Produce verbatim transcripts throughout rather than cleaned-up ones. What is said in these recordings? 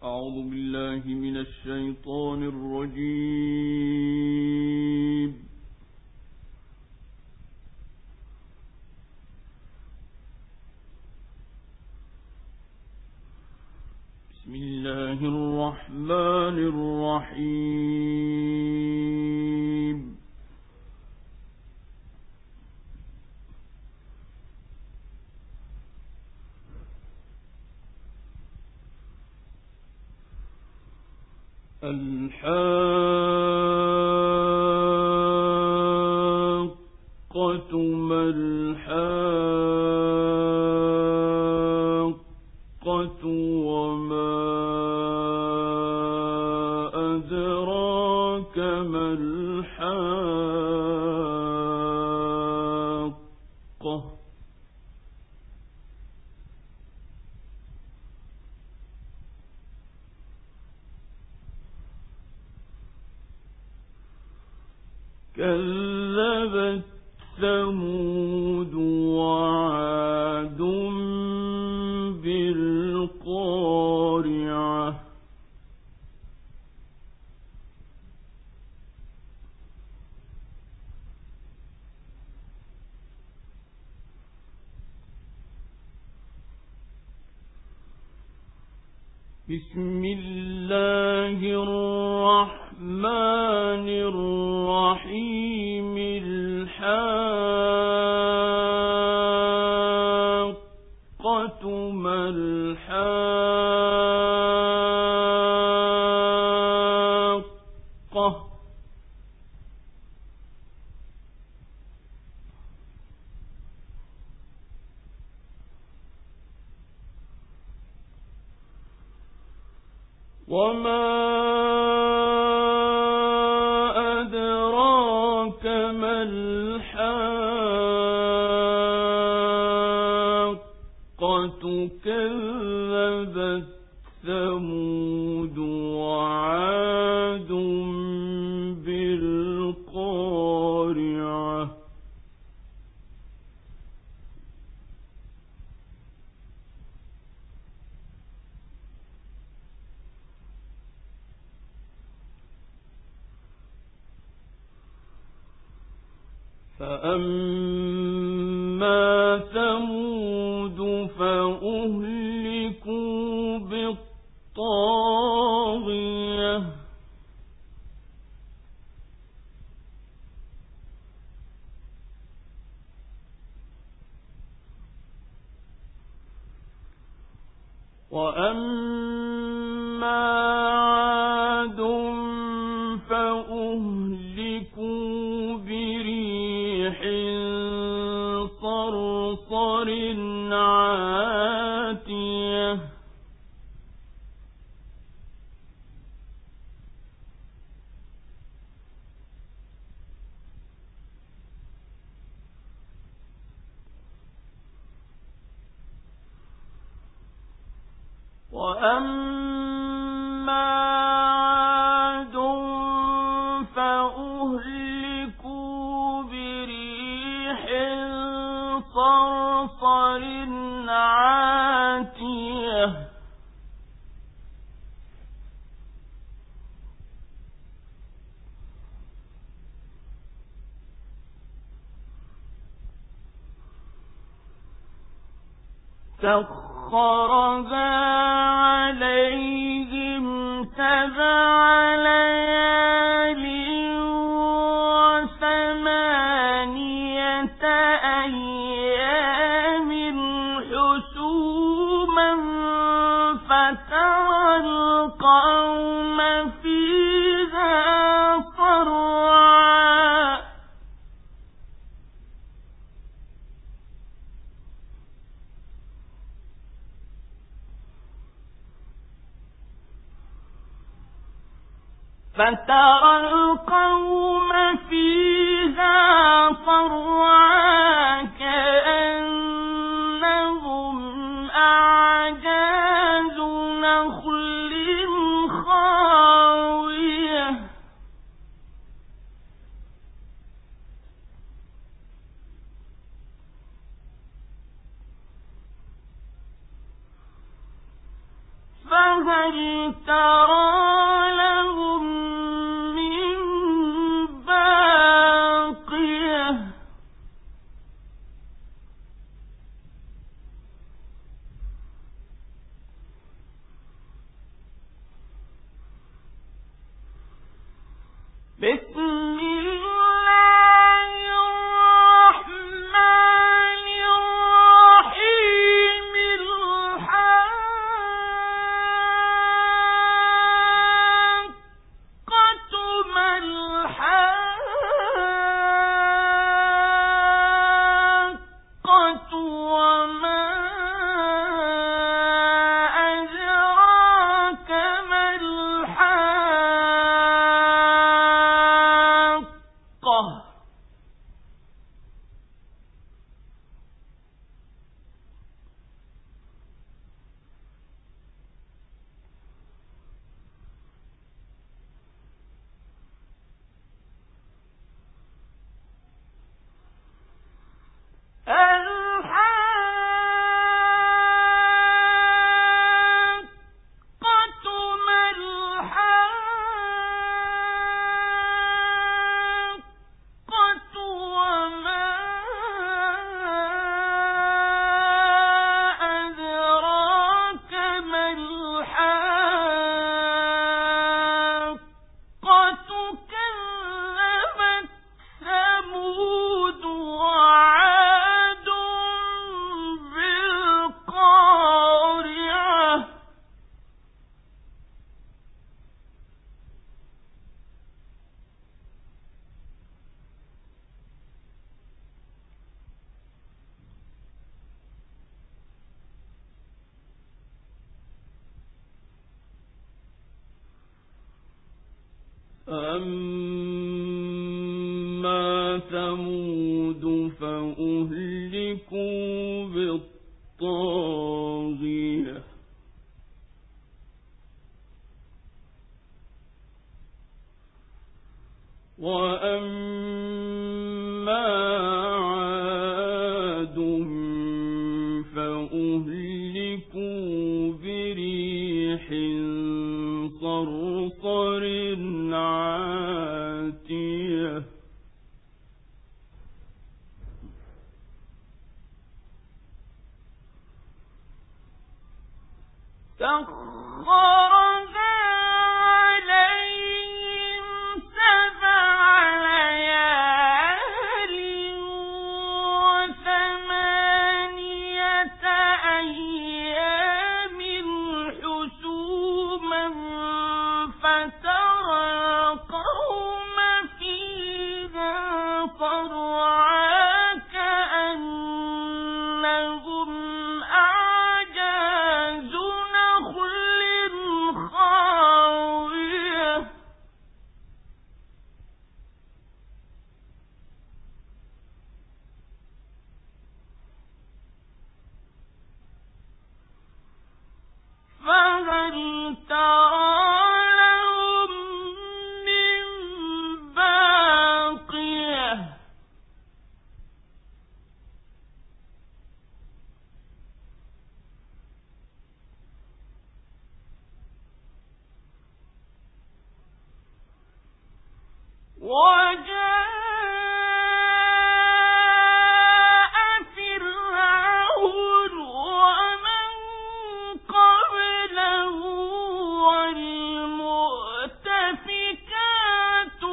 أعوذ بالله من الشيطان الرجيم. بسم الله الرحمن الرحيم. الحاقة ما الحاقة وما أدراك ما الحاقة كذبت ثمود وعاد بالقارعة بسم الله الرحمن الرحيم. الحاقة ما الحاقة وما أدراك ما الحاقة كذبت ثمود وعاد بالقارعة فأما ثمود فأهلكوا بالطاغية وأما عاد فأهلكوا بريح صرصر عاتية وأما عاد فأهلكوا بريح صرصر عاتية سخرها عليهم سبع ليال وثمانية أيام حسوما فترى القوم فيها صرعا فترى القوم فيها صرعا كأنهم أعجاز نخل خاوية فهل فهل ترى لهم من باقية بسم الله الرحمن الرحيم الحاقة ما الحاقة وما أدراك ما الحاقة الحاقة ما الحاقة وما أدراك ما الحاقة كذبت ثمود وعاد بالقارعة أما ثمود فأهلكوا بالطاغية وأما عاد فأهلكوا بريح صرصر عاتية سخرها عليهم سبع ليال وثمانية أيام حسوما فترى القوم فيها صرعى كأنهم أعجاز نخل خاوية فهل ترى لهم من باقية وجاء فرعون ومن قبله والمؤتفكات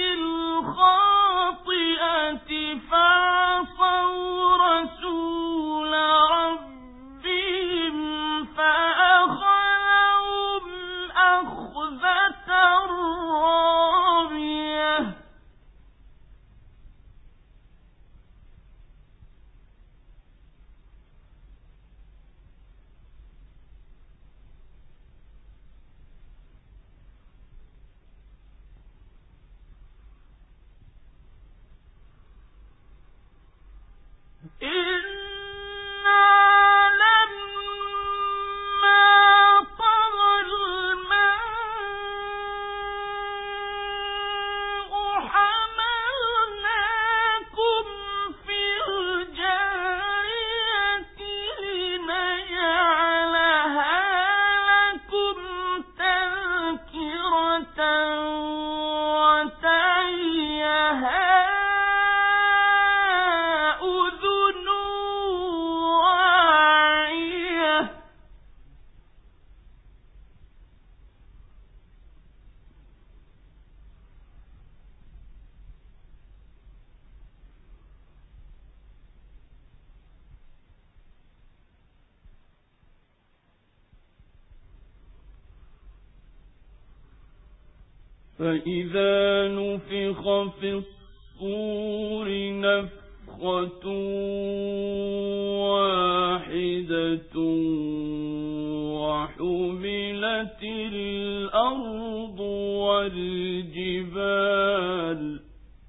بالخاطئة فعصوا رسول ربهم فأخذهم أخذة رابية فإذا نفخ في الصور نفخة واحدة وحملت الأرض والجبال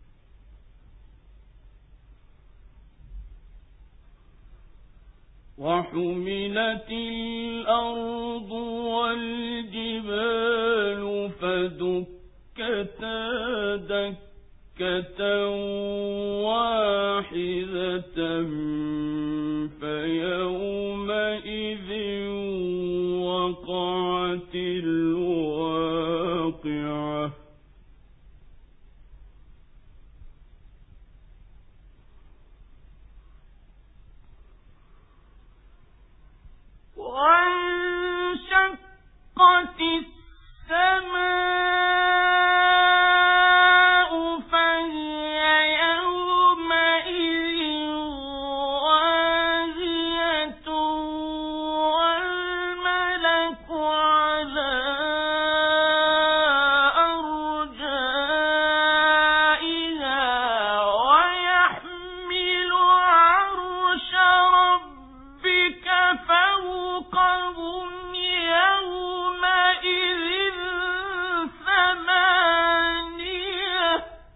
وحملت الأرض والجبال فدكتا دكة واحدة فيومئذ وقعت الواقعة وانشقت السماء فهي يومئذ واهية والملك على أرجائها ويحمل عرش ربك فوقهم يومئذ ثمانية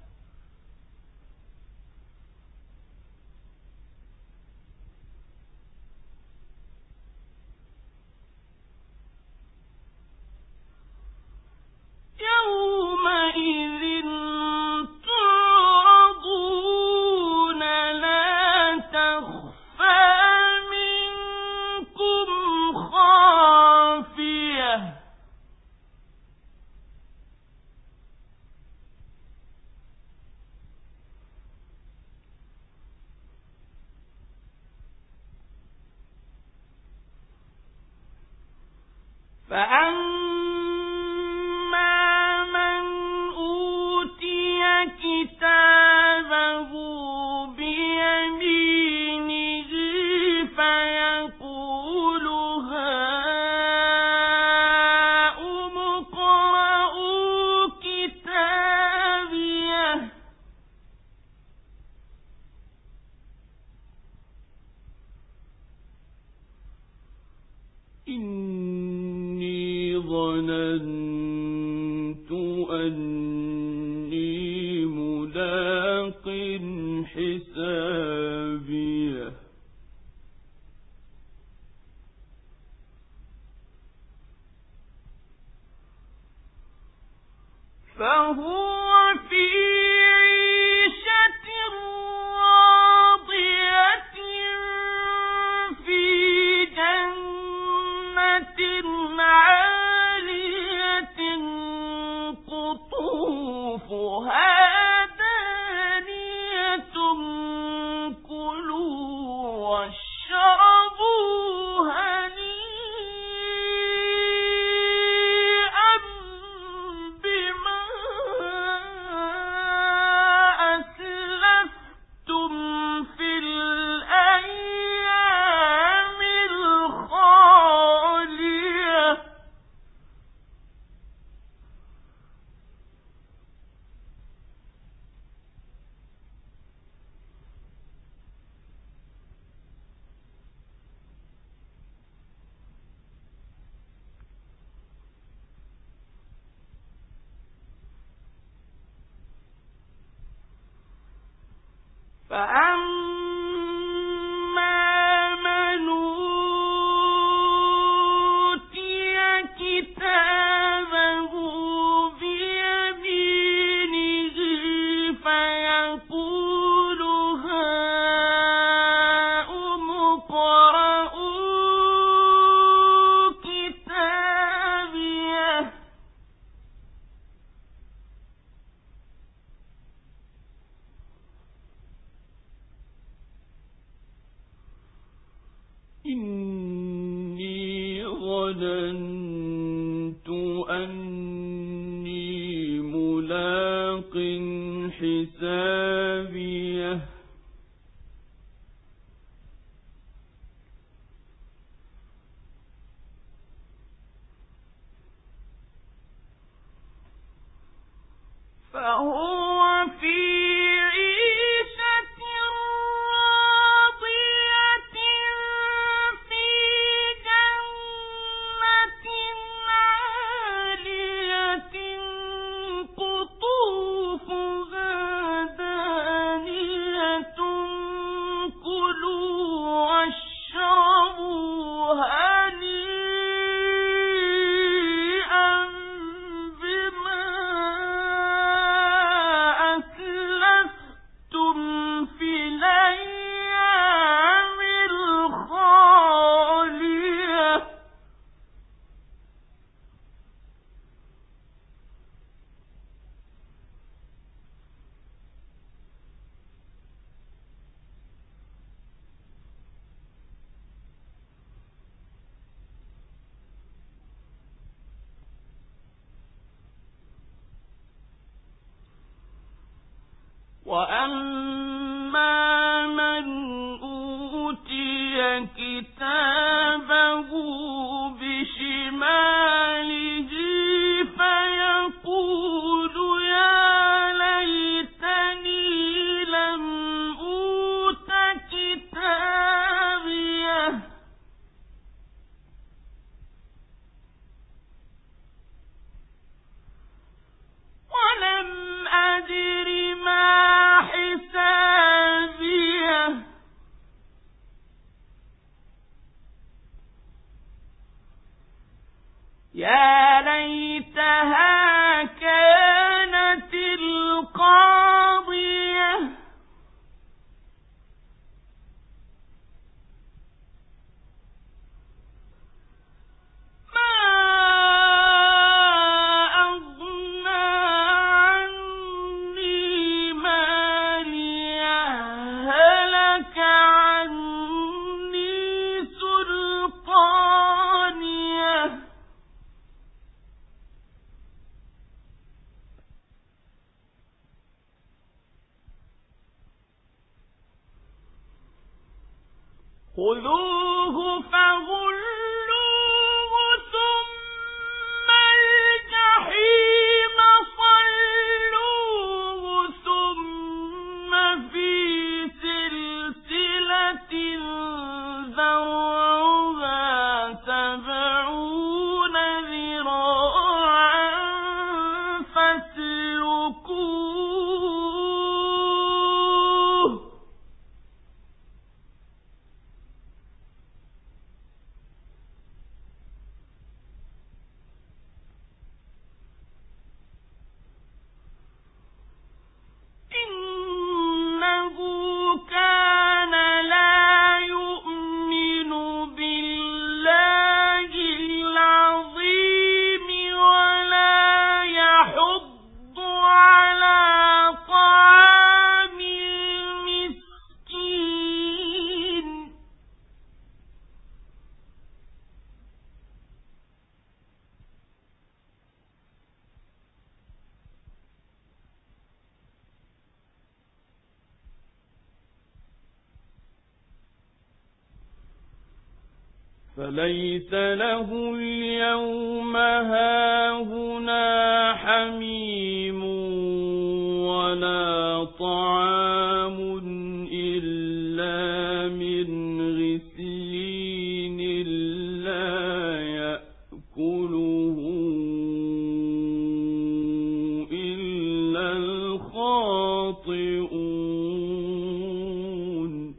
يومئذ تعرضون لا تخفى منكم خافية فأما من أوتي كتابه بيمينه فيقول هاؤم اقرءوا كتابيه إني ظننت أني ملاق حسابيه فهو في عيشة راضية في جنة عالية قطوفها دانية كلوا واشربوا هنيئا بما أسلفتم في الأيام الخالية فأما من أوتي كتابه بيمينه فيقول هاؤم اقرءوا كتابيه إني ظننت أني ملاق حسابيه فهو في عيشة راضية في جنة عالية قطوفها دانية كلوا واشربوا هنيئا بما أسلفتم في الأيام الخالية وأما من أوتي كتابه بشماله فيقول يا ليتني لم أوت كتابيه ولم أدر ما حسابيه يا ليتها كانت القاضية ما أغنى عني مالية هلك عني سلطانية خذوه فغلوه ثم الجحيم صلوه ثم في سلسلة ذرعها سبعون ذراعا فاسلكوه إنه كان لا يؤمن بالله العظيم ولا يحض على طعام المسكين فليس له اليوم هاهنا حميم ولا طعام إلا من غسلين لا يأكله إلا الخاطئون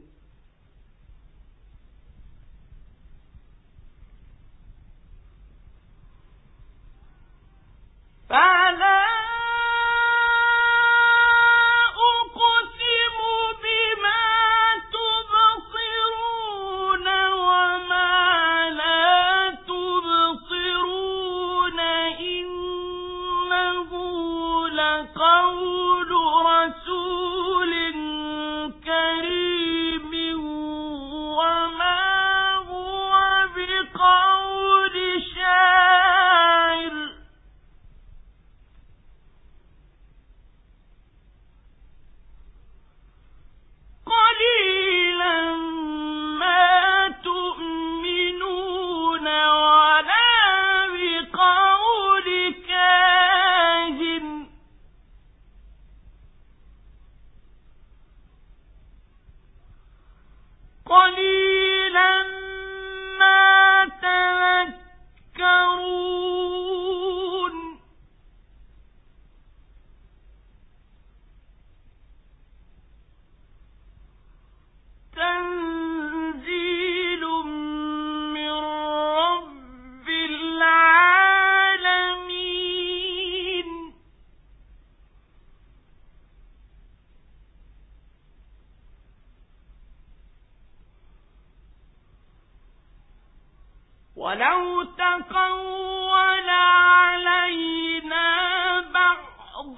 تقول علينا بعض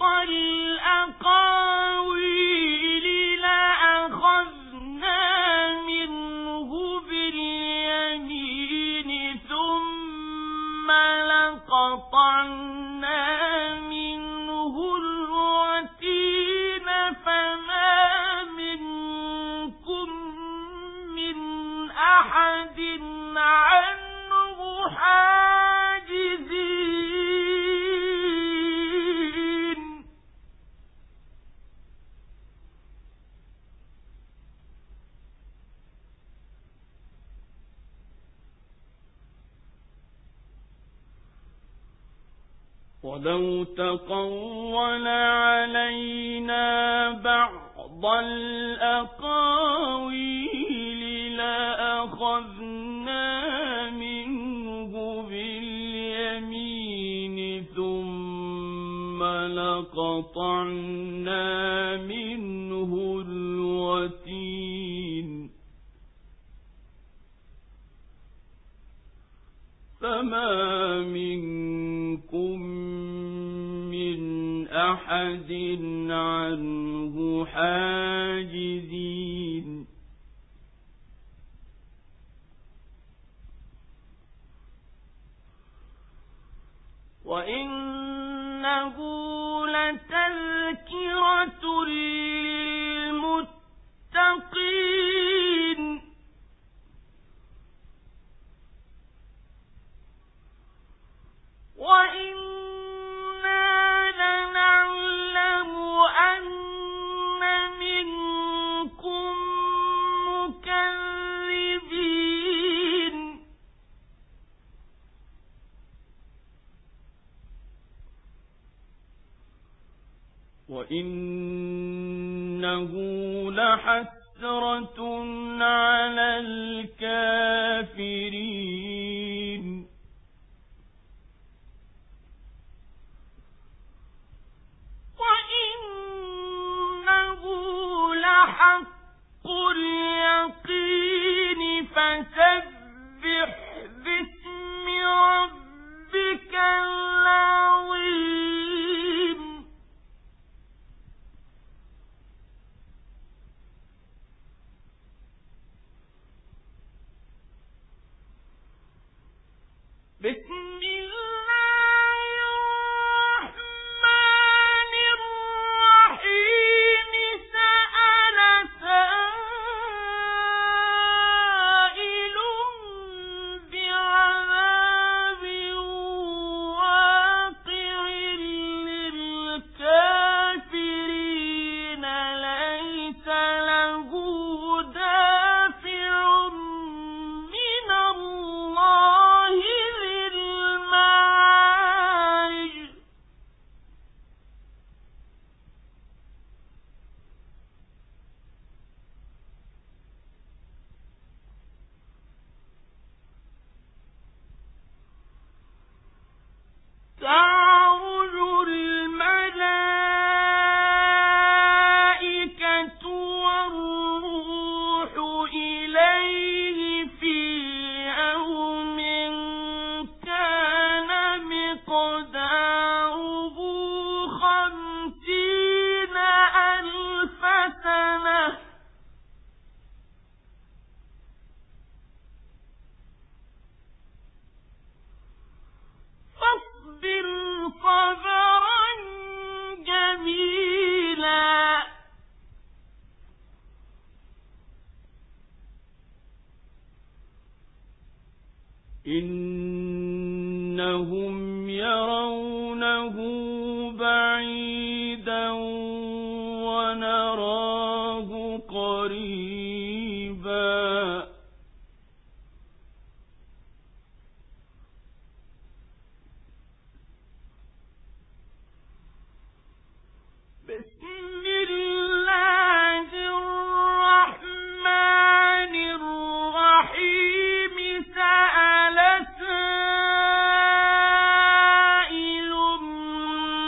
الأقاويل لأخذنا منه باليمين ثم لقطعنا منه الوتين فما منكم من أحد عنه حاجزين ولو تقول علينا بعض الأقاويل لأخذنا منه باليمين ثم لقطعنا منه الوتين فما منكم من أحد عنه حاجزين وإنه لتذكرة للمتقين وإنا لنعلم أن منكم مكذبين وإنه لحسرة على الكافرين وإنه لحق اليقين فسبح باسم ربك العظيم بسم الله الرحمن الرحيم سأل سائل بعذاب واقع للكافرين ليس له دافع من الله ذي المعارج تعرج الملائكة والروح إليه في يوم كان مقداره خمسين ألف سنة فاصبر صبرا جميلا إنهم يرونه بعيدا ونراه قريبا بسم الله الرحمن الرحيم سأل سائل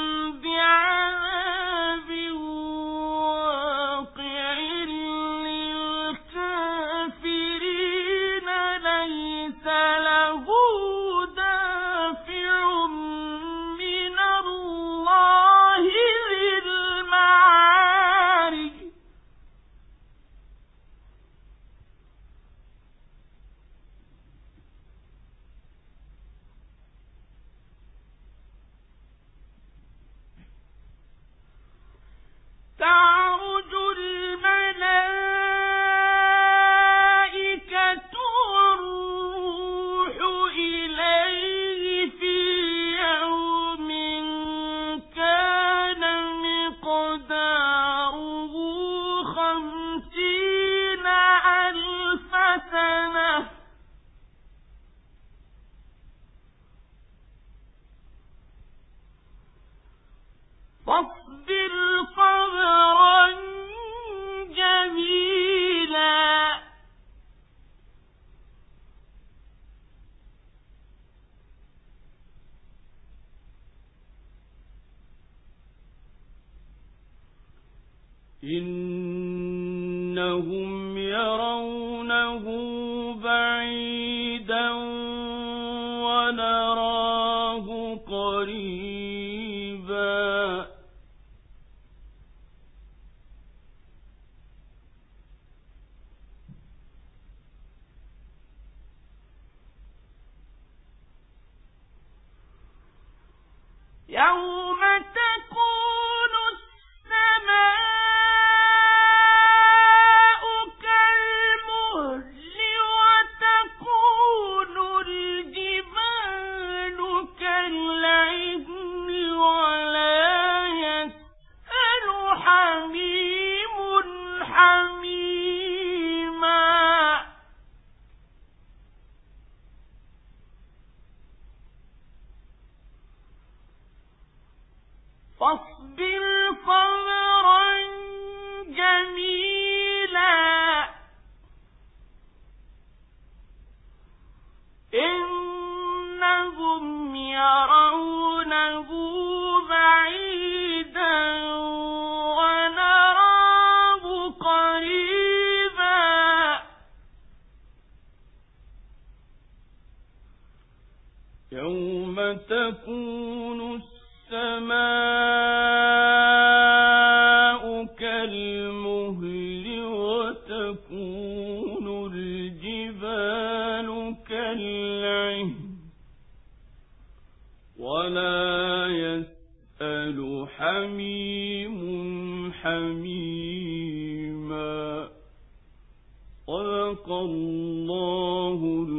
فاصبر صبرا جميلا إنهم يرونه بعيدا ونراه قريبا يوم تكون السماء كالمهل وتكون الجبال كالعهن ولا يسأل حميم حميما فاصبر صبرا جميلا إنهم يرونه بعيدا ونراه قريبا يوم تكون السماء كالمهل وتكون الجبال كالعهن ولا يسأل حميم حميما صدق الله